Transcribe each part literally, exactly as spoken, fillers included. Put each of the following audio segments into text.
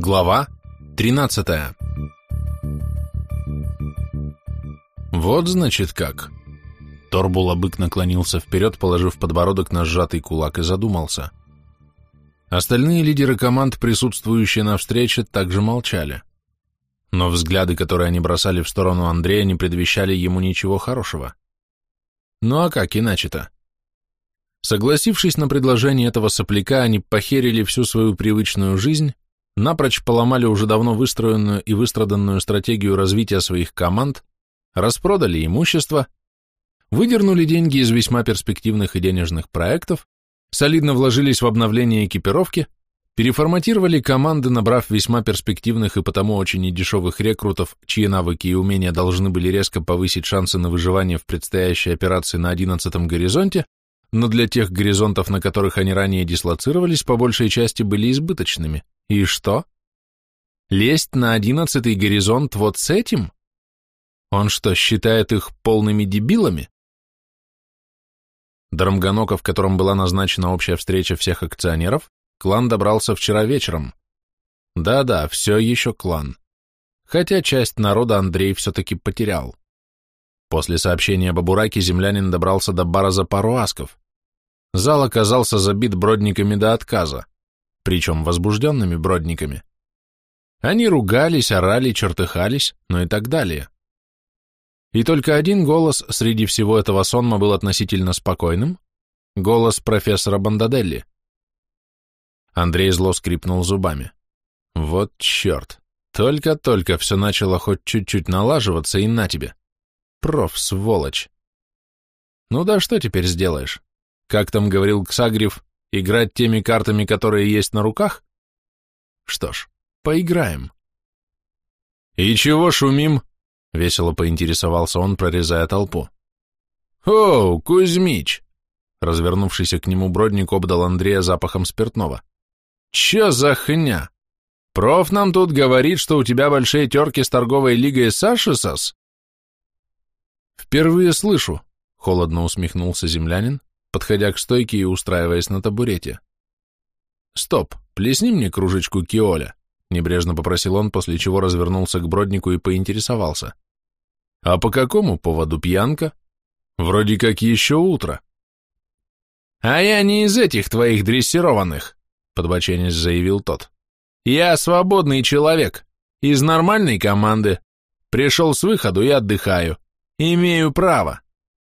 Глава тринадцатая. Вот значит как. Торбул-бык наклонился вперед, положив подбородок на сжатый кулак, и задумался. Остальные лидеры команд, присутствующие на встрече, также молчали. Но взгляды, которые они бросали в сторону Андрея, не предвещали ему ничего хорошего. Ну а как иначе-то? Согласившись на предложение этого сопляка, они похерили всю свою привычную жизнь, напрочь поломали уже давно выстроенную и выстраданную стратегию развития своих команд, распродали имущество, выдернули деньги из весьма перспективных и денежных проектов, солидно вложились в обновление экипировки, переформатировали команды, набрав весьма перспективных и потому очень недешевых рекрутов, чьи навыки и умения должны были резко повысить шансы на выживание в предстоящей операции на одиннадцатом горизонте, но для тех горизонтов, на которых они ранее дислоцировались, по большей части были избыточными. И что? Лезть на одиннадцатый горизонт вот с этим? Он что, считает их полными дебилами? До Рамганока, в котором была назначена общая встреча всех акционеров, клан добрался вчера вечером. Да-да, все еще клан. Хотя часть народа Андрей все-таки потерял. После сообщения об Абураке землянин добрался до бара за пару асков. Зал оказался забит бродниками до отказа, причем возбужденными бродниками. Они ругались, орали, чертыхались, ну и так далее. И только один голос среди всего этого сонма был относительно спокойным — голос профессора Бандаделли. Андрей зло скрипнул зубами. Вот черт, только-только все начало хоть чуть-чуть налаживаться, и на тебе. Проф, сволочь. Ну да что теперь сделаешь? Как там говорил Ксагрев, играть теми картами, которые есть на руках? Что ж, поиграем. И чего шумим? Весело поинтересовался он, прорезая толпу. О, Кузьмич! Развернувшийся к нему бродник обдал Андрея запахом спиртного. Че за хня? Проф нам тут говорит, что у тебя большие терки с торговой лигой Сашисас? Впервые слышу, холодно усмехнулся землянин, подходя к стойке и устраиваясь на табурете. Стоп, плесни мне кружечку киоля, небрежно попросил он, после чего развернулся к броднику и поинтересовался. А по какому поводу пьянка? Вроде как еще утро. А я не из этих твоих дрессированных, подбоченясь заявил тот. Я свободный человек, из нормальной команды. Пришел с выходу и отдыхаю. Имею право.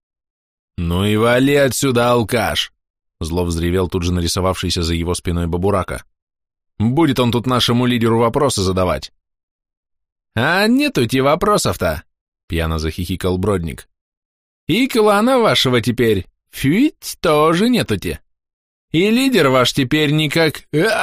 Ну и вали отсюда, алкаш, зло взревел тут же нарисовавшийся за его спиной Бабурака. Будет он тут нашему лидеру вопросы задавать. А нету-те вопросов-то, пьяно захихикал бродник. И клана вашего теперь, фють, тоже нету-те. И лидер ваш теперь никак...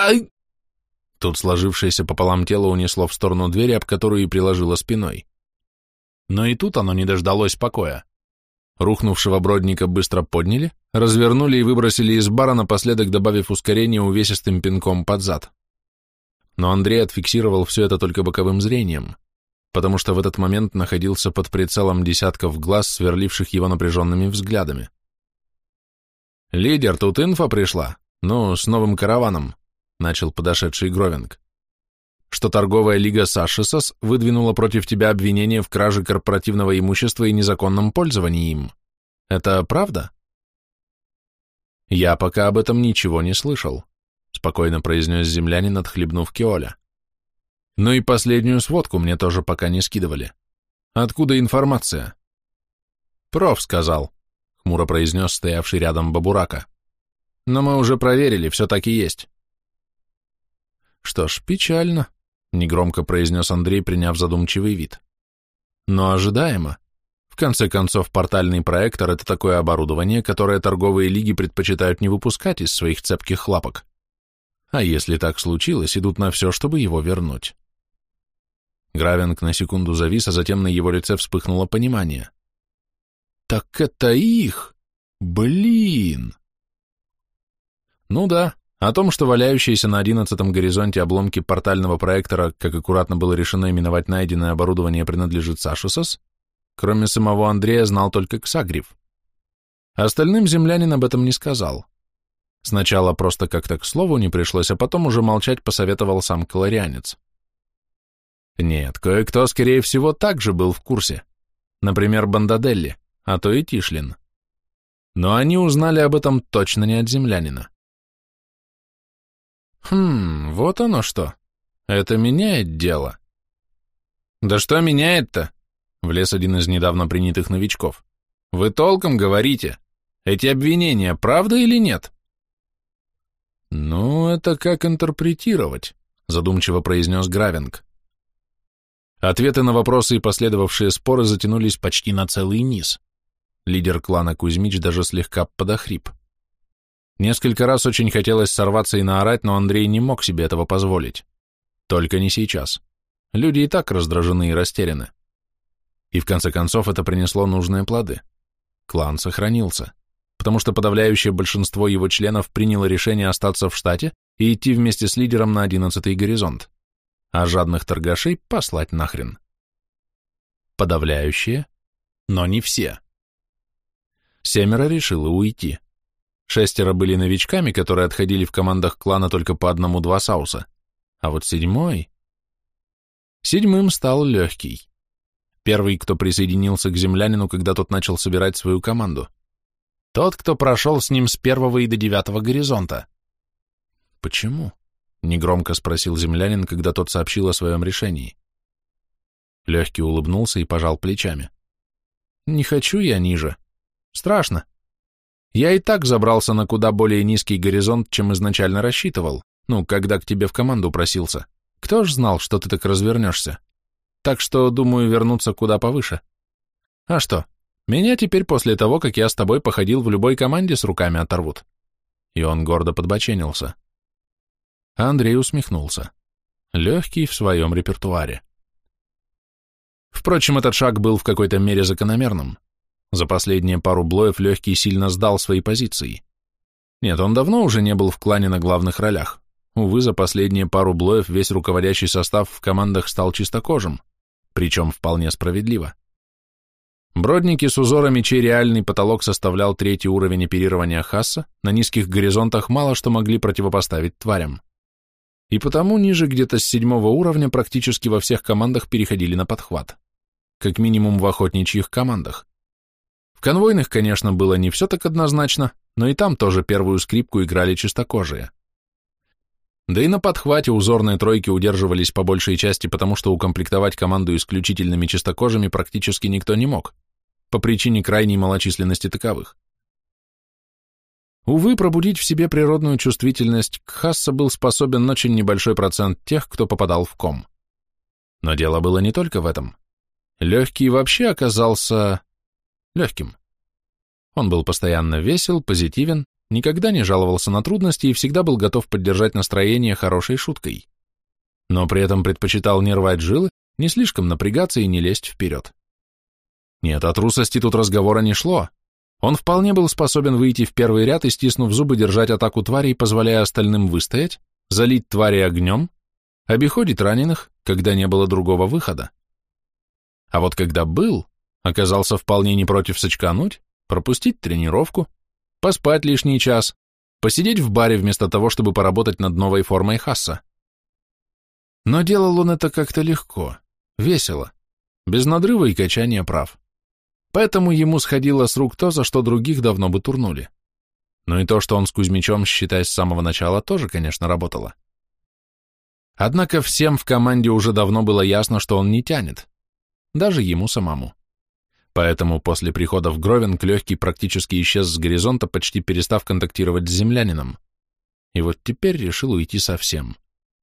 Тут сложившееся пополам тело унесло в сторону двери, об которую и приложило спиной. Но и тут оно не дождалось покоя. Рухнувшего бродника быстро подняли, развернули и выбросили из бара, напоследок добавив ускорение увесистым пинком под зад. Но Андрей отфиксировал все это только боковым зрением, потому что в этот момент находился под прицелом десятков глаз, сверливших его напряженными взглядами. «Лидер, тут инфа пришла, ну, с новым караваном», — начал подошедший Гровинг, «что торговая лига Сашисас выдвинула против тебя обвинение в краже корпоративного имущества и незаконном пользовании им. Это правда?» «Я пока об этом ничего не слышал», — спокойно произнес землянин, отхлебнув киоля. «Ну и последнюю сводку мне тоже пока не скидывали. Откуда информация?» «Проф сказал», — хмуро произнес стоявший рядом Бабурака. «Но мы уже проверили, все так и есть». «Что ж, печально», — негромко произнес Андрей, приняв задумчивый вид. «Но ожидаемо. В конце концов, портальный проектор — это такое оборудование, которое торговые лиги предпочитают не выпускать из своих цепких лапок. А если так случилось, идут на все, чтобы его вернуть». Гравинг на секунду завис, а затем на его лице вспыхнуло понимание. «Так это их! Блин!» «Ну да». О том, что валяющиеся на одиннадцатом горизонте обломки портального проектора, как аккуратно было решено именовать найденное оборудование, принадлежит Сашисас, кроме самого Андрея, знал только Ксагрев. Остальным землянин об этом не сказал. Сначала просто как-то к слову не пришлось, а потом уже молчать посоветовал сам колорианец. Нет, кое-кто, скорее всего, также был в курсе. Например, Бандаделли, а то и Тишлин. Но они узнали об этом точно не от землянина. Хм, вот оно что. Это меняет дело. Да что меняет-то? Влез один из недавно принятых новичков. Вы толком говорите. Эти обвинения правда или нет? Ну, это как интерпретировать, задумчиво произнес Гравинг. Ответы на вопросы и последовавшие споры затянулись почти на целый низ. Лидер клана Кузьмич даже слегка подохрип. Несколько раз очень хотелось сорваться и наорать, но Андрей не мог себе этого позволить. Только не сейчас. Люди и так раздражены и растеряны. И в конце концов это принесло нужные плоды. Клан сохранился, потому что подавляющее большинство его членов приняло решение остаться в штате и идти вместе с лидером на одиннадцатый горизонт, а жадных торгашей послать нахрен. Подавляющее, но не все. Семеро решило уйти. Шестеро были новичками, которые отходили в командах клана только по одному-два сауса, а вот седьмой... Седьмым стал Легкий. Первый, кто присоединился к землянину, когда тот начал собирать свою команду. Тот, кто прошел с ним с первого и до девятого горизонта. «Почему?» — негромко спросил землянин, когда тот сообщил о своем решении. Легкий улыбнулся и пожал плечами. «Не хочу я ниже. Страшно. Я и так забрался на куда более низкий горизонт, чем изначально рассчитывал, ну, когда к тебе в команду просился. Кто ж знал, что ты так развернешься? Так что, думаю, вернуться куда повыше. А что, меня теперь после того, как я с тобой походил, в любой команде с руками оторвут». И он гордо подбоченился. Андрей усмехнулся. Легкий в своем репертуаре. Впрочем, этот шаг был в какой-то мере закономерным. За последние пару блоев Легкий сильно сдал свои позиции. Нет, он давно уже не был в клане на главных ролях. Увы, за последние пару блоев весь руководящий состав в командах стал чистокожим, причем вполне справедливо. Бродники с узорами, чей реальный потолок составлял третий уровень оперирования Хасса, на низких горизонтах мало что могли противопоставить тварям. И потому ниже где-то с седьмого уровня практически во всех командах переходили на подхват. Как минимум в охотничьих командах. В конвойных, конечно, было не все так однозначно, но и там тоже первую скрипку играли чистокожие. Да и на подхвате узорные тройки удерживались по большей части, потому что укомплектовать команду исключительными чистокожими практически никто не мог, по причине крайней малочисленности таковых. Увы, пробудить в себе природную чувствительность к Хасса был способен очень небольшой процент тех, кто попадал в ком. Но дело было не только в этом. Легкий вообще оказался легким. Он был постоянно весел, позитивен, никогда не жаловался на трудности и всегда был готов поддержать настроение хорошей шуткой. Но при этом предпочитал не рвать жилы, не слишком напрягаться и не лезть вперед. Нет, о трусости тут разговора не шло. Он вполне был способен выйти в первый ряд и, стиснув зубы, держать атаку тварей, позволяя остальным выстоять, залить твари огнем, обиходить раненых, когда не было другого выхода. А вот когда был, оказался вполне не против сочкануть, пропустить тренировку, поспать лишний час, посидеть в баре вместо того, чтобы поработать над новой формой Хасса. Но делал он это как-то легко, весело, без надрыва и качания прав. Поэтому ему сходило с рук то, за что других давно бы турнули. Но и то, что он с Кузьмичом, считай, с самого начала, тоже, конечно, работало. Однако всем в команде уже давно было ясно, что он не тянет, даже ему самому. Поэтому после прихода в Гровинг Легкий практически исчез с горизонта, почти перестав контактировать с землянином. И вот теперь решил уйти совсем.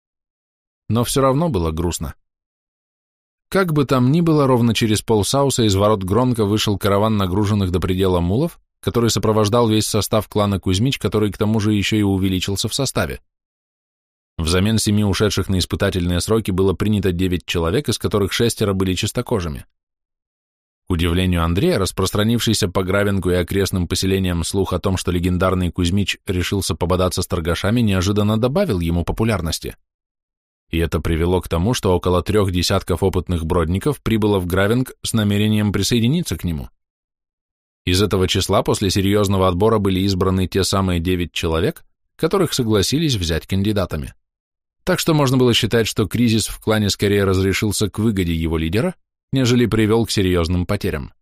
Но все равно было грустно. Как бы там ни было, ровно через полсауса из ворот Гронка вышел караван нагруженных до предела мулов, который сопровождал весь состав клана Кузьмич, который к тому же еще и увеличился в составе. Взамен семи ушедших на испытательные сроки было принято девять человек, из которых шестеро были чистокожими. К удивлению Андрея, распространившийся по Гравингу и окрестным поселениям слух о том, что легендарный Кузьмич решился пободаться с торгашами, неожиданно добавил ему популярности. И это привело к тому, что около трех десятков опытных бродников прибыло в Гравинг с намерением присоединиться к нему. Из этого числа после серьезного отбора были избраны те самые девять человек, которых согласились взять кандидатами. Так что можно было считать, что кризис в клане скорее разрешился к выгоде его лидера, нежели привел к серьезным потерям.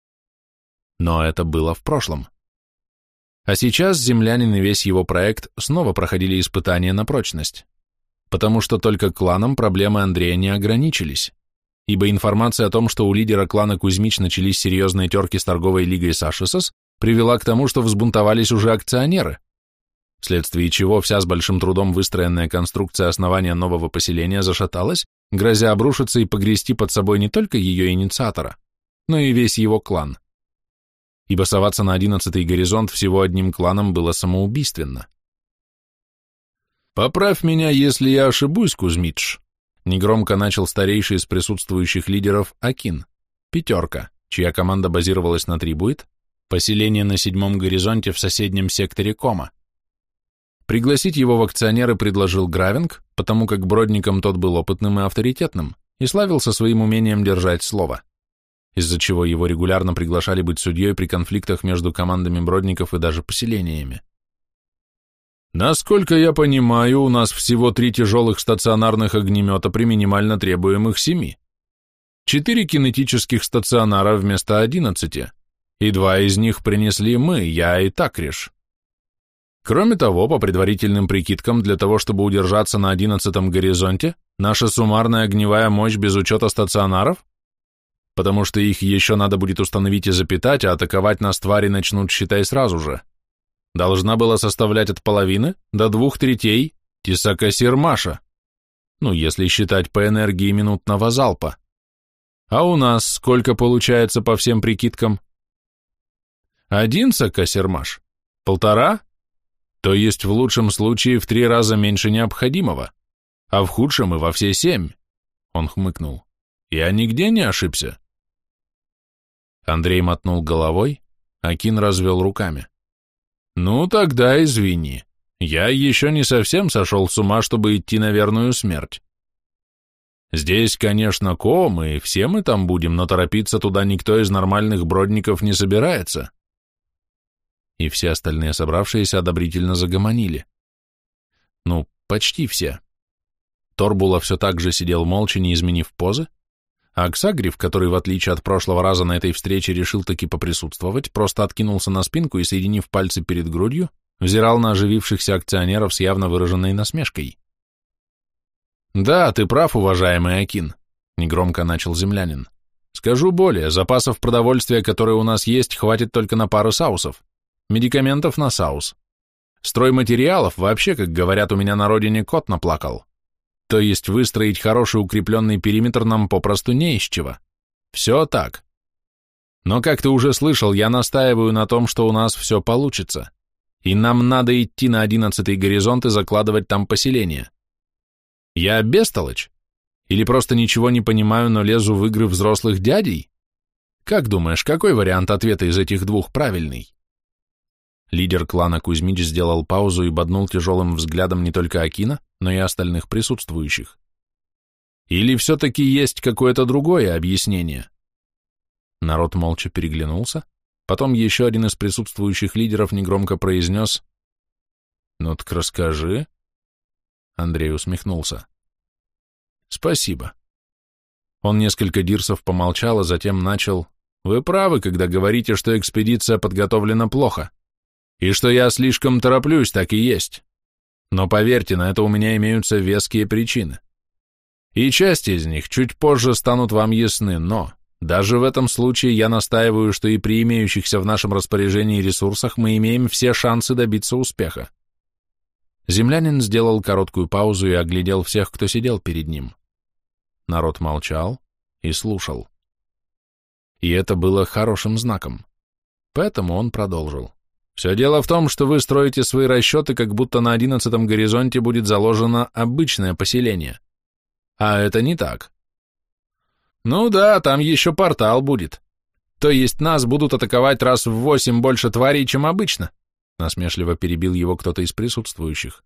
Но это было в прошлом. А сейчас землянин и весь его проект снова проходили испытания на прочность, потому что только кланом проблемы Андрея не ограничились, ибо информация о том, что у лидера клана Кузьмич начались серьезные терки с торговой лигой Сашисос, привела к тому, что взбунтовались уже акционеры, вследствие чего вся с большим трудом выстроенная конструкция основания нового поселения зашаталась, грозя обрушиться и погрести под собой не только ее инициатора, но и весь его клан. Ибо соваться на одиннадцатый горизонт всего одним кланом было самоубийственно. «Поправь меня, если я ошибусь, Кузьмич», — негромко начал старейший из присутствующих лидеров Акин, пятерка, чья команда базировалась на Трибуит, поселение на седьмом горизонте в соседнем секторе Кома. Пригласить его в акционеры предложил Гравинг, потому как Бродником тот был опытным и авторитетным и славился своим умением держать слово, из-за чего его регулярно приглашали быть судьей при конфликтах между командами Бродников и даже поселениями. Насколько я понимаю, у нас всего три тяжелых стационарных огнемета при минимально требуемых семи. Четыре кинетических стационара вместо одиннадцати, и два из них принесли мы, я и Такриш. Кроме того, по предварительным прикидкам, для того, чтобы удержаться на одиннадцатом горизонте, наша суммарная огневая мощь без учета стационаров, потому что их еще надо будет установить и запитать, а атаковать нас твари начнут, считай, сразу же, должна была составлять от половины до двух третей Тисака-Сирмаша, ну, если считать по энергии минутного залпа. А у нас сколько получается по всем прикидкам? Один Сака-Сирмаш? Полтора? То есть в лучшем случае в три раза меньше необходимого, а в худшем и во все семь. Он хмыкнул. Я нигде не ошибся. Андрей мотнул головой, Акин развел руками. Ну тогда извини, я еще не совсем сошел с ума, чтобы идти на верную смерть. Здесь, конечно, Ком, и все мы там будем, но торопиться туда никто из нормальных бродников не собирается. И все остальные собравшиеся одобрительно загомонили. Ну, почти все. Торбула все так же сидел молча, не изменив позы, а Аксагриф, который, в отличие от прошлого раза на этой встрече, решил таки поприсутствовать, просто откинулся на спинку и, соединив пальцы перед грудью, взирал на оживившихся акционеров с явно выраженной насмешкой. «Да, ты прав, уважаемый Акин», — негромко начал землянин. «Скажу более, запасов продовольствия, которые у нас есть, хватит только на пару саусов. Медикаментов на саус. Стройматериалов вообще, как говорят у меня на родине, кот наплакал. То есть выстроить хороший укрепленный периметр нам попросту не из чего. Все так. Но, как ты уже слышал, я настаиваю на том, что у нас все получится. И нам надо идти на одиннадцатый горизонт и закладывать там поселение. Я бестолочь? Или просто ничего не понимаю, но лезу в игры взрослых дядей? Как думаешь, какой вариант ответа из этих двух правильный?» Лидер клана Кузьмич сделал паузу и боднул тяжелым взглядом не только Акина, но и остальных присутствующих. Или все-таки есть какое-то другое объяснение? Народ молча переглянулся, потом еще один из присутствующих лидеров негромко произнес: «Ну так расскажи». Андрей усмехнулся. «Спасибо». Он несколько дирсов помолчал, а затем начал: «Вы правы, когда говорите, что экспедиция подготовлена плохо. И что я слишком тороплюсь, так и есть. Но поверьте, на это у меня имеются веские причины. И часть из них чуть позже станут вам ясны, но даже в этом случае я настаиваю, что и при имеющихся в нашем распоряжении ресурсах мы имеем все шансы добиться успеха». Землянин сделал короткую паузу и оглядел всех, кто сидел перед ним. Народ молчал и слушал. И это было хорошим знаком. Поэтому он продолжил. «Все дело в том, что вы строите свои расчеты, как будто на одиннадцатом горизонте будет заложено обычное поселение. А это не так. Ну да, там еще портал будет. То есть нас будут атаковать раз в восемь больше тварей, чем обычно», насмешливо перебил его кто-то из присутствующих.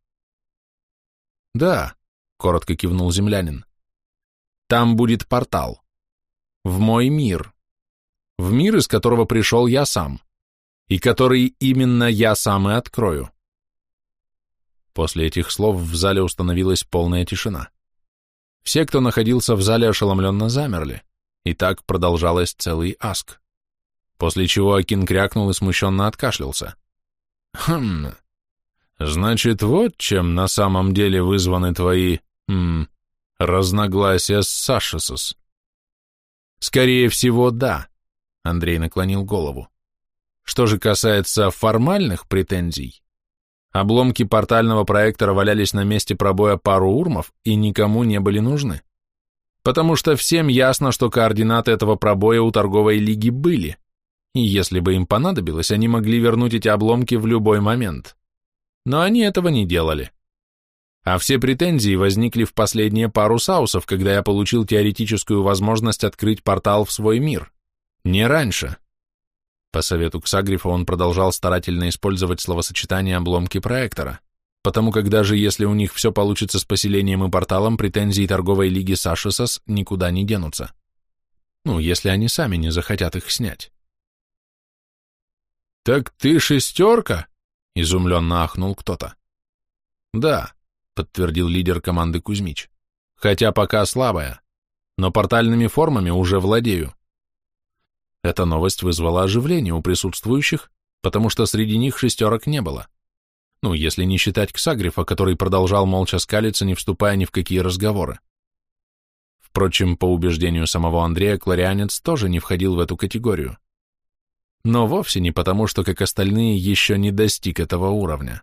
«Да», — коротко кивнул землянин. «Там будет портал. В мой мир. В мир, из которого пришел я сам. И который именно я сам и открою». После этих слов в зале установилась полная тишина. Все, кто находился в зале, ошеломленно замерли, и так продолжалось целый аск. После чего Акин крякнул и смущенно откашлялся. «Хм, значит, вот чем на самом деле вызваны твои, хм, разногласия с Сашисос?» «Скорее всего, да», — Андрей наклонил голову. «Что же касается формальных претензий, обломки портального проектора валялись на месте пробоя пару урмов и никому не были нужны, потому что всем ясно, что координаты этого пробоя у торговой лиги были, и если бы им понадобилось, они могли вернуть эти обломки в любой момент. Но они этого не делали. А все претензии возникли в последние пару саусов, когда я получил теоретическую возможность открыть портал в свой мир. Не раньше». По совету Ксагрифа он продолжал старательно использовать словосочетание «обломки проектора», потому как даже если у них все получится с поселением и порталом, претензии торговой лиги Сашисос никуда не денутся. Ну, если они сами не захотят их снять. «Так ты шестерка?» — изумленно ахнул кто-то. «Да», — подтвердил лидер команды Кузьмич, — «хотя пока слабая, но портальными формами уже владею». Эта новость вызвала оживление у присутствующих, потому что среди них шестерок не было. Ну, если не считать Ксагрифа, который продолжал молча скалиться, не вступая ни в какие разговоры. Впрочем, по убеждению самого Андрея, кларианец тоже не входил в эту категорию. Но вовсе не потому, что, как остальные, еще не достиг этого уровня.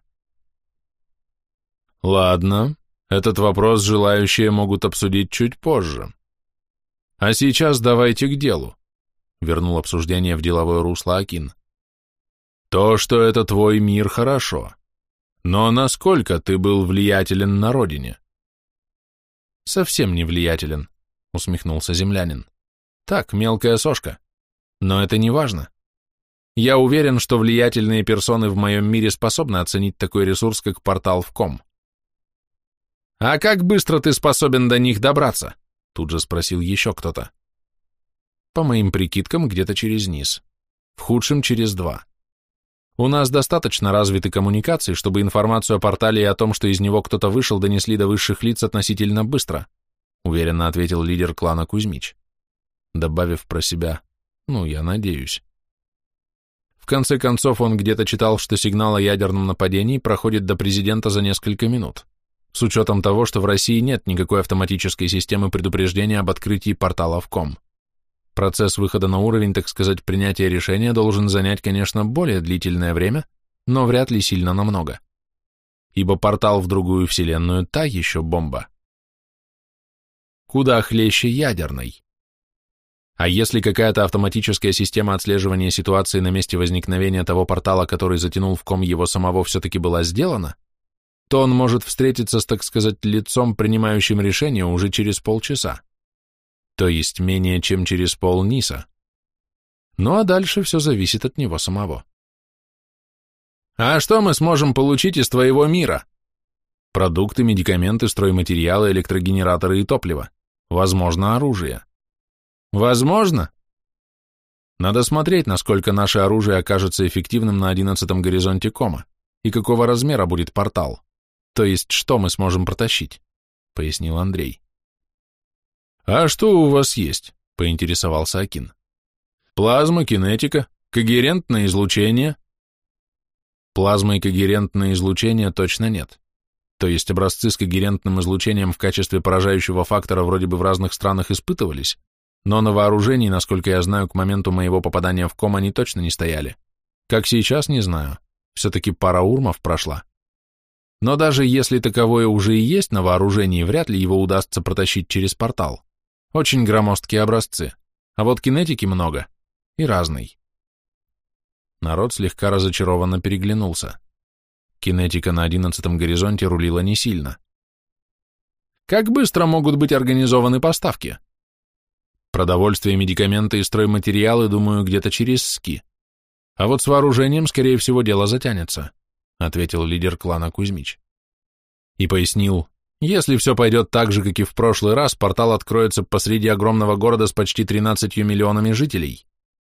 Ладно, этот вопрос желающие могут обсудить чуть позже. А сейчас давайте к делу, вернул обсуждение в деловое русло Акин. То, что это твой мир, хорошо. Но насколько ты был влиятелен на родине? Совсем не влиятелен, усмехнулся землянин. Так, мелкая сошка. Но это не важно. Я уверен, что влиятельные персоны в моем мире способны оценить такой ресурс, как портал в ком. «А как быстро ты способен до них добраться?» Тут же спросил еще кто-то. По моим прикидкам, где-то через низ. В худшем через два. У нас достаточно развиты коммуникации, чтобы информацию о портале и о том, что из него кто-то вышел, донесли до высших лиц относительно быстро, уверенно ответил лидер клана Кузьмич, добавив про себя: ну, я надеюсь. В конце концов, он где-то читал, что сигнал о ядерном нападении проходит до президента за несколько минут, с учетом того, что в России нет никакой автоматической системы предупреждения об открытии портала в ком. Процесс выхода на уровень, так сказать, принятия решения должен занять, конечно, более длительное время, но вряд ли сильно намного. Ибо портал в другую вселенную – та еще бомба. Куда хлеще ядерной. А если какая-то автоматическая система отслеживания ситуации на месте возникновения того портала, который затянул в ком его самого, все-таки была сделана, то он может встретиться с, так сказать, лицом, принимающим решение уже через полчаса. То есть менее чем через полниса. Ну а дальше все зависит от него самого. А что мы сможем получить из твоего мира? Продукты, медикаменты, стройматериалы, электрогенераторы и топливо. Возможно, оружие. Возможно? Надо смотреть, насколько наше оружие окажется эффективным на одиннадцатом горизонте кома и какого размера будет портал. То есть, что мы сможем протащить, пояснил Андрей. А что у вас есть? Поинтересовался Акин. Плазма, кинетика, когерентное излучение? Плазма и когерентное излучение точно нет. То есть образцы с когерентным излучением в качестве поражающего фактора вроде бы в разных странах испытывались, но на вооружении, насколько я знаю, к моменту моего попадания в ком они точно не стояли. Как сейчас, не знаю. Все-таки пара урмов прошла. Но даже если таковое уже и есть на вооружении, вряд ли его удастся протащить через портал. Очень громоздкие образцы. А вот кинетики много. И разной. Народ слегка разочарованно переглянулся. Кинетика на одиннадцатом горизонте рулила не сильно. Как быстро могут быть организованы поставки? Продовольствие, медикаменты и стройматериалы, думаю, где-то через СКИ. А вот с вооружением, скорее всего, дело затянется, ответил лидер клана Кузьмич. И пояснил, если все пойдет так же, как и в прошлый раз, портал откроется посреди огромного города с почти тринадцатью миллионами жителей.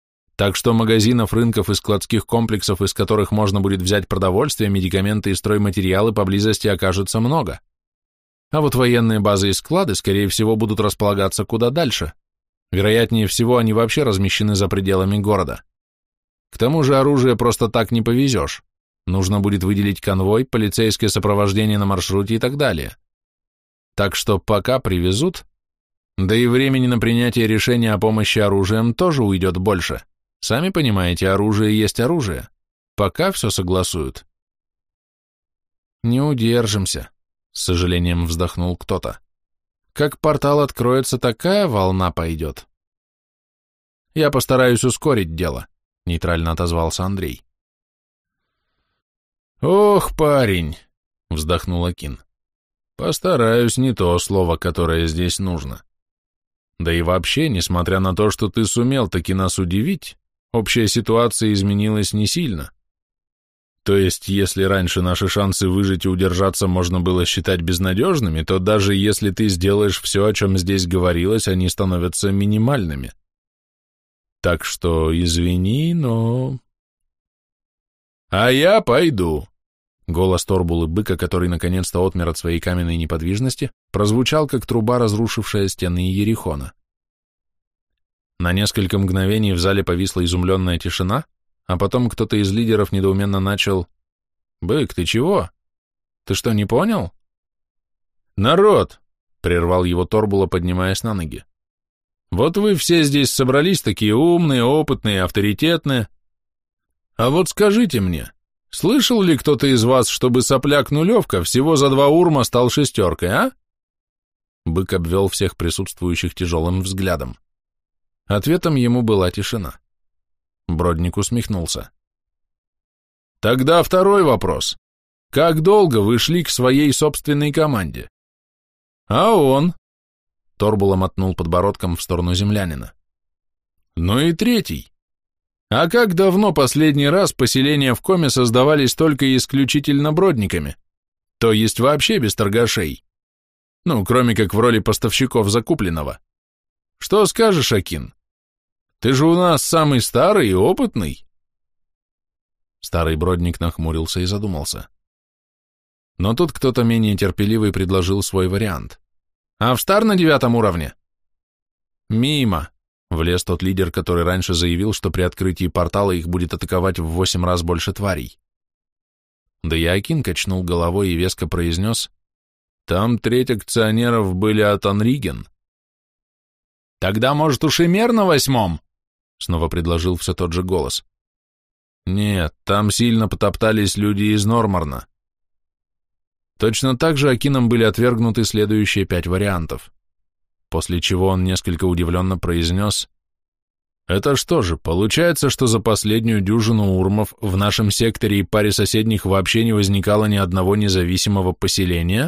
Так что магазинов, рынков и складских комплексов, из которых можно будет взять продовольствие, медикаменты и стройматериалы, поблизости окажется много. А вот военные базы и склады, скорее всего, будут располагаться куда дальше. Вероятнее всего, они вообще размещены за пределами города. К тому же оружие просто так не повезешь. Нужно будет выделить конвой, полицейское сопровождение на маршруте и так далее. Так что пока привезут, да и времени на принятие решения о помощи оружием тоже уйдет больше. Сами понимаете, оружие есть оружие. Пока все согласуют. Не удержимся, с сожалением вздохнул кто-то. Как портал откроется, такая волна пойдет. Я постараюсь ускорить дело, нейтрально отозвался Андрей. Ох, парень, вздохнул Акин. Постараюсь не то слово, которое здесь нужно. Да и вообще, несмотря на то, что ты сумел таки нас удивить, общая ситуация изменилась не сильно. То есть, если раньше наши шансы выжить и удержаться можно было считать безнадежными, то даже если ты сделаешь все, о чем здесь говорилось, они становятся минимальными. Так что извини, но... А я пойду. Голос Торбулы быка, который наконец-то отмер от своей каменной неподвижности, прозвучал, как труба, разрушившая стены Иерихона. На несколько мгновений в зале повисла изумленная тишина, а потом кто-то из лидеров недоуменно начал: «Бык, ты чего? Ты что, не понял?» «Народ!» — прервал его Торбула, поднимаясь на ноги. «Вот вы все здесь собрались, такие умные, опытные, авторитетные. А вот скажите мне, слышал ли кто-то из вас, чтобы сопляк-нулевка всего за два урма стал шестеркой, а?» Бык обвел всех присутствующих тяжелым взглядом. Ответом ему была тишина. Бродник усмехнулся. «Тогда второй вопрос. Как долго вы шли к своей собственной команде?» «А он?» Торбула мотнул подбородком в сторону землянина. «Ну и третий. А как давно последний раз поселения в Коме создавались только исключительно бродниками? То есть вообще без торгашей? Ну, кроме как в роли поставщиков закупленного. Что скажешь, Акин? Ты же у нас самый старый и опытный». Старый бродник нахмурился и задумался. Но тут кто-то менее терпеливый предложил свой вариант. «А в стар на девятом уровне?» «Мимо», — влез тот лидер, который раньше заявил, что при открытии портала их будет атаковать в восемь раз больше тварей. Да и Акин качнул головой и веско произнес: «Там треть акционеров были от Анриген». «Тогда, может, уж и мер на восьмом?» — снова предложил все тот же голос. «Нет, там сильно потоптались люди из Нормарна». Точно так же Акином были отвергнуты следующие пять вариантов, после чего он несколько удивленно произнес: «Это что же, получается, что за последнюю дюжину урмов в нашем секторе и паре соседних вообще не возникало ни одного независимого поселения?»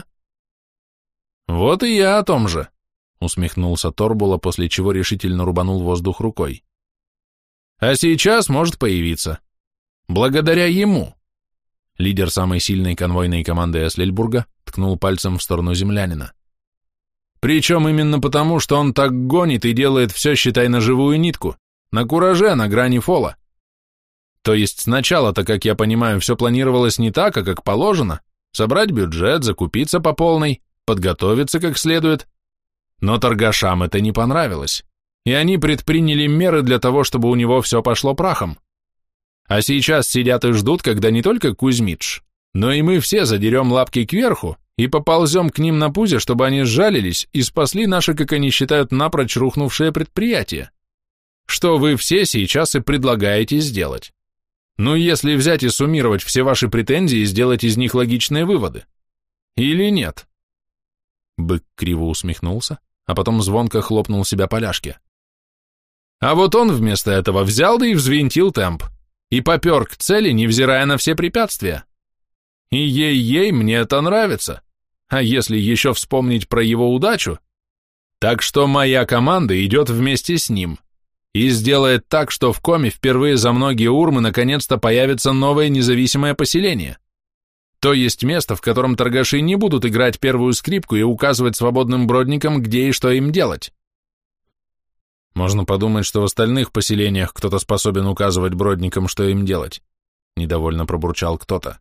«Вот и я о том же», — усмехнулся Торбула, после чего решительно рубанул воздух рукой. «А сейчас может появиться. Благодаря ему». Лидер самой сильной конвойной команды Эслельбурга ткнул пальцем в сторону землянина. «Причем именно потому, что он так гонит и делает все, считай, на живую нитку, на кураже, на грани фола. То есть сначала-то, как я понимаю, все планировалось не так, а как положено, собрать бюджет, закупиться по полной, подготовиться как следует. Но торгашам это не понравилось, и они предприняли меры для того, чтобы у него все пошло прахом. А сейчас сидят и ждут, когда не только Кузьмич, но и мы все задерем лапки кверху и поползем к ним на пузе, чтобы они сжалились и спасли наше, как они считают, напрочь рухнувшее предприятие. Что вы все сейчас и предлагаете сделать. Ну, если взять и суммировать все ваши претензии и сделать из них логичные выводы. Или нет?» Бык криво усмехнулся, а потом звонко хлопнул себя по ляжке. «А вот он вместо этого взял да и взвинтил темп. И попер к цели, невзирая на все препятствия. И ей-ей, мне это нравится. А если еще вспомнить про его удачу, так что моя команда идет вместе с ним и сделает так, что в Коме впервые за многие урмы наконец-то появится новое независимое поселение. То есть место, в котором торгаши не будут играть первую скрипку и указывать свободным бродникам, где и что им делать. Можно подумать, что в остальных поселениях кто-то способен указывать бродникам, что им делать. Недовольно пробурчал кто-то.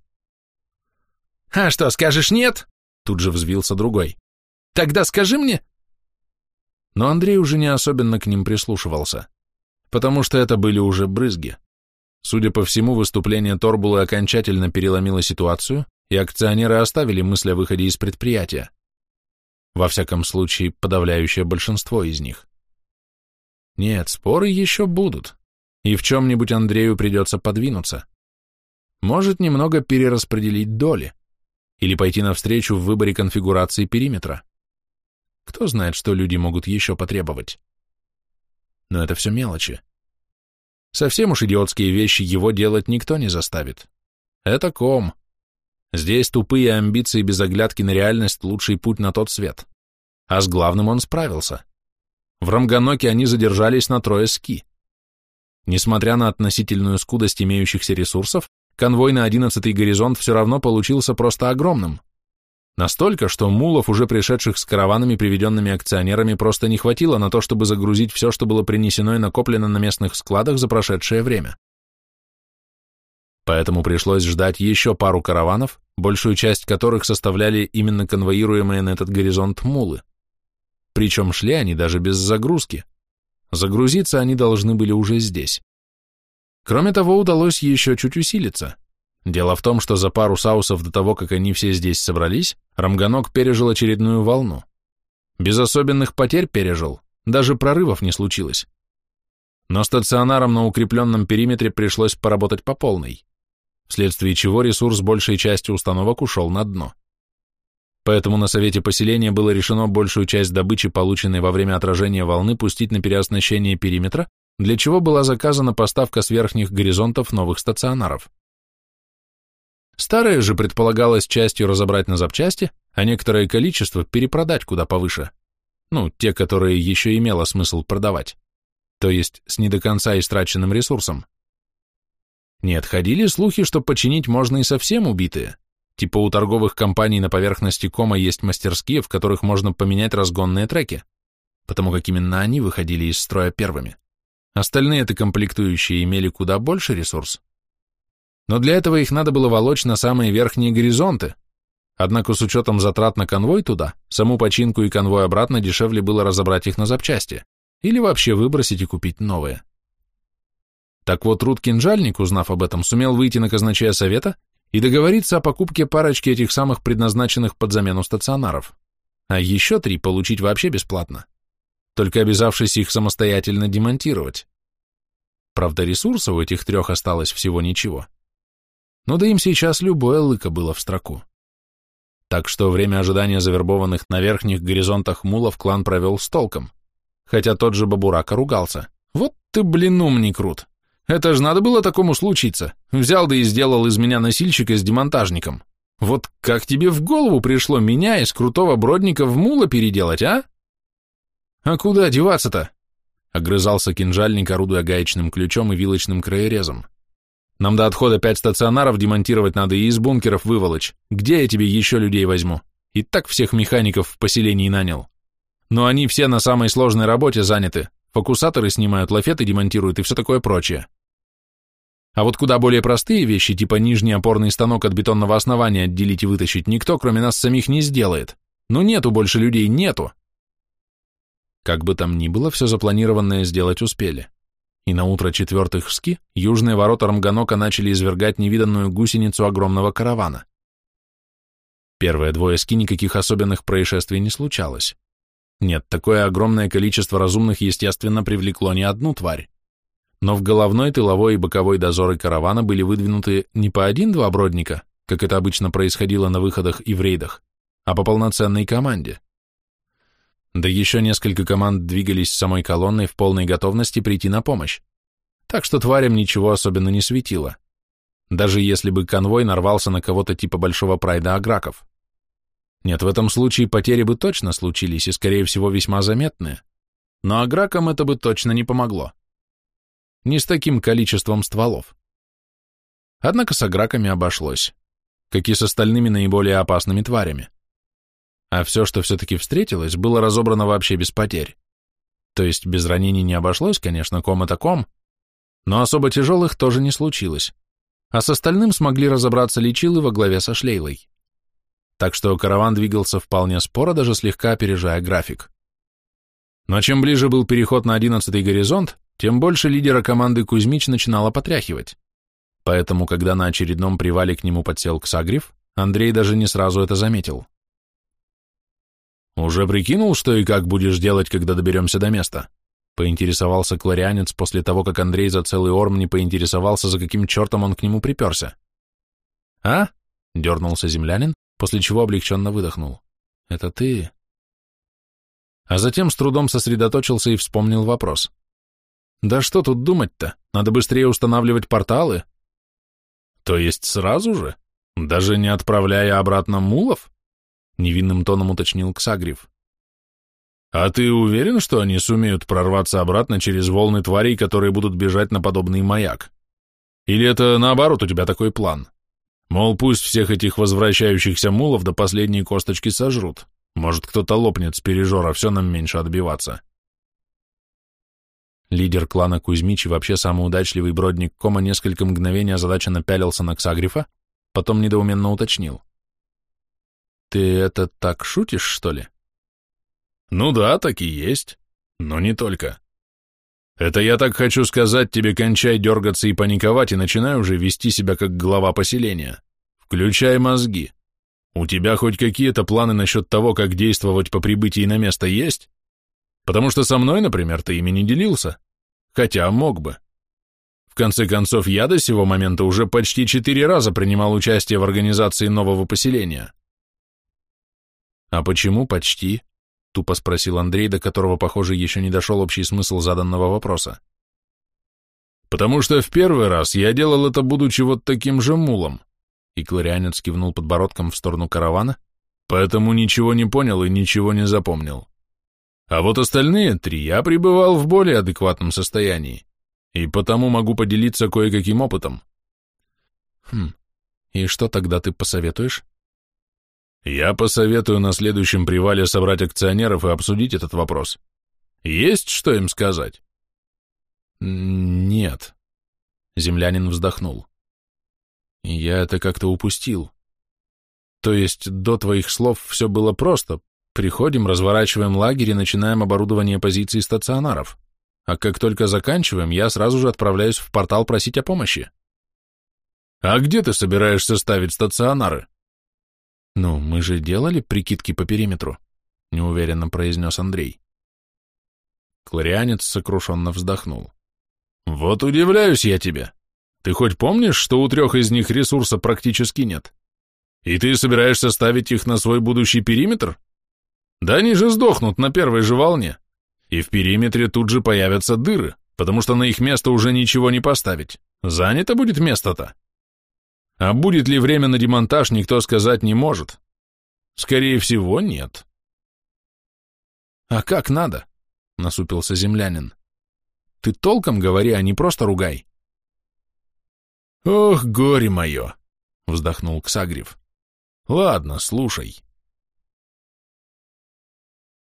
А что, скажешь нет? Тут же взвился другой. Тогда скажи мне. Но Андрей уже не особенно к ним прислушивался, потому что это были уже брызги. Судя по всему, выступление Торбулы окончательно переломило ситуацию, и акционеры оставили мысль о выходе из предприятия. Во всяком случае, подавляющее большинство из них. Нет, споры еще будут, и в чем-нибудь Андрею придется подвинуться. Может, немного перераспределить доли, или пойти навстречу в выборе конфигурации периметра. Кто знает, что люди могут еще потребовать. Но это все мелочи. Совсем уж идиотские вещи его делать никто не заставит. Это ком. Здесь тупые амбиции без оглядки на реальность — лучший путь на тот свет. А с главным он справился. В Рамганоке они задержались на трое ски. Несмотря на относительную скудость имеющихся ресурсов, конвой на одиннадцатый горизонт все равно получился просто огромным. Настолько, что мулов, уже пришедших с караванами, приведенными акционерами, просто не хватило на то, чтобы загрузить все, что было принесено и накоплено на местных складах за прошедшее время. Поэтому пришлось ждать еще пару караванов, большую часть которых составляли именно конвоируемые на этот горизонт мулы. Причем шли они даже без загрузки. Загрузиться они должны были уже здесь. Кроме того, удалось еще чуть усилиться. Дело в том, что за пару саусов до того, как они все здесь собрались, Рамганок пережил очередную волну. Без особенных потерь пережил, даже прорывов не случилось. Но стационарам на укрепленном периметре пришлось поработать по полной, вследствие чего ресурс большей части установок ушел на дно. Поэтому на совете поселения было решено большую часть добычи, полученной во время отражения волны, пустить на переоснащение периметра, для чего была заказана поставка с верхних горизонтов новых стационаров. Старые же предполагалось частью разобрать на запчасти, а некоторое количество перепродать куда повыше. Ну, те, которые еще имело смысл продавать, то есть с не до конца истраченным ресурсом. Нет, ходили слухи, что починить можно и совсем убитые. Типа у торговых компаний на поверхности кома есть мастерские, в которых можно поменять разгонные треки, потому как именно они выходили из строя первыми. Остальные-то комплектующие имели куда больше ресурс. Но для этого их надо было волочь на самые верхние горизонты. Однако с учетом затрат на конвой туда, саму починку и конвой обратно дешевле было разобрать их на запчасти или вообще выбросить и купить новые. Так вот, Рут-кинжальник, узнав об этом, сумел выйти на казначея совета и договориться о покупке парочки этих самых предназначенных под замену стационаров, а еще три получить вообще бесплатно, только обязавшись их самостоятельно демонтировать. Правда, ресурсов у этих трех осталось всего ничего. Но да им сейчас любое лыко было в строку. Так что время ожидания завербованных на верхних горизонтах мулов клан провел с толком, хотя тот же Бабурака ругался. Вот ты, блин, умник, Рут. Это ж надо было такому случиться. Взял да и сделал из меня носильщика с демонтажником. Вот как тебе в голову пришло меня из крутого бродника в мула переделать, а? А куда деваться-то? Огрызался кинжальник, орудуя гаечным ключом и вилочным краерезом. Нам до отхода пять стационаров демонтировать надо и из бункеров выволочь. Где я тебе еще людей возьму? И так всех механиков в поселении нанял. Но они все на самой сложной работе заняты. Фокусаторы снимают, лафеты демонтируют и все такое прочее. А вот куда более простые вещи, типа нижний опорный станок от бетонного основания отделить и вытащить, никто, кроме нас самих, не сделает. Ну нету больше людей, нету. Как бы там ни было, все запланированное сделать успели. И на утро четвертых ски южные ворота Рамганока начали извергать невиданную гусеницу огромного каравана. Первые двое ски никаких особенных происшествий не случалось. Нет, такое огромное количество разумных, естественно, привлекло не одну тварь. Но в головной, тыловой и боковой дозоры каравана были выдвинуты не по один-два бродника, как это обычно происходило на выходах и в рейдах, а по полноценной команде. Да еще несколько команд двигались с самой колонной в полной готовности прийти на помощь, так что тварям ничего особенно не светило, даже если бы конвой нарвался на кого-то типа большого прайда аграков. Нет, в этом случае потери бы точно случились и, скорее всего, весьма заметные, но агракам это бы точно не помогло. Не с таким количеством стволов. Однако с аграками обошлось, как и с остальными наиболее опасными тварями. А все, что все-таки встретилось, было разобрано вообще без потерь. То есть без ранений не обошлось, конечно, ком это ком, но особо тяжелых тоже не случилось, а с остальным смогли разобраться лечилы во главе со Шлейлой. Так что караван двигался вполне споро, даже слегка опережая график. Но чем ближе был переход на одиннадцатый горизонт, тем больше лидера команды Кузьмич начинало потряхивать. Поэтому, когда на очередном привале к нему подсел Ксагрев, Андрей даже не сразу это заметил. «Уже прикинул, что и как будешь делать, когда доберемся до места?» — поинтересовался кларианец после того, как Андрей за целый орм не поинтересовался, за каким чертом он к нему приперся. «А?» — дернулся землянин, после чего облегченно выдохнул. «Это ты?» А затем с трудом сосредоточился и вспомнил вопрос. «Да что тут думать-то? Надо быстрее устанавливать порталы?» «То есть сразу же? Даже не отправляя обратно мулов?» — невинным тоном уточнил Ксагрев. «А ты уверен, что они сумеют прорваться обратно через волны тварей, которые будут бежать на подобный маяк? Или это наоборот у тебя такой план? Мол, пусть всех этих возвращающихся мулов до последней косточки сожрут. Может, кто-то лопнет с пережора, все нам меньше отбиваться». Лидер клана Кузьмич и вообще самый удачливый бродник Кома несколько мгновений озадаченно пялился на Ксагрефа, потом недоуменно уточнил. «Ты это так шутишь, что ли?» «Ну да, так и есть, но не только. Это я так хочу сказать тебе, кончай дергаться и паниковать, и начинай уже вести себя как глава поселения. Включай мозги. У тебя хоть какие-то планы насчет того, как действовать по прибытии на место есть? Потому что со мной, например, ты ими не делился. Хотя мог бы. В конце концов, я до сего момента уже почти четыре раза принимал участие в организации нового поселения». «А почему почти?» — тупо спросил Андрей, до которого, похоже, еще не дошел общий смысл заданного вопроса. «Потому что в первый раз я делал это, будучи вот таким же мулом», и кларианец кивнул подбородком в сторону каравана, «поэтому ничего не понял и ничего не запомнил. А вот остальные три я пребывал в более адекватном состоянии, и потому могу поделиться кое-каким опытом». «Хм, и что тогда ты посоветуешь?» «Я посоветую на следующем привале собрать акционеров и обсудить этот вопрос. Есть что им сказать?» «Нет», — землянин вздохнул. «Я это как-то упустил. То есть до твоих слов все было просто. Приходим, разворачиваем лагерь и начинаем оборудование позиций стационаров. А как только заканчиваем, я сразу же отправляюсь в портал просить о помощи». «А где ты собираешься ставить стационары?» «Ну, мы же делали прикидки по периметру», — неуверенно произнес Андрей. Кларианец сокрушенно вздохнул. «Вот удивляюсь я тебе. Ты хоть помнишь, что у трех из них ресурса практически нет? И ты собираешься ставить их на свой будущий периметр? Да они же сдохнут на первой же волне. И в периметре тут же появятся дыры, потому что на их место уже ничего не поставить. Занято будет место-то. А будет ли время на демонтаж, никто сказать не может. Скорее всего, нет». «А как надо?» — насупился землянин. «Ты толком говори, а не просто ругай». «Ох, горе мое!» — вздохнул Ксагрев. «Ладно, слушай.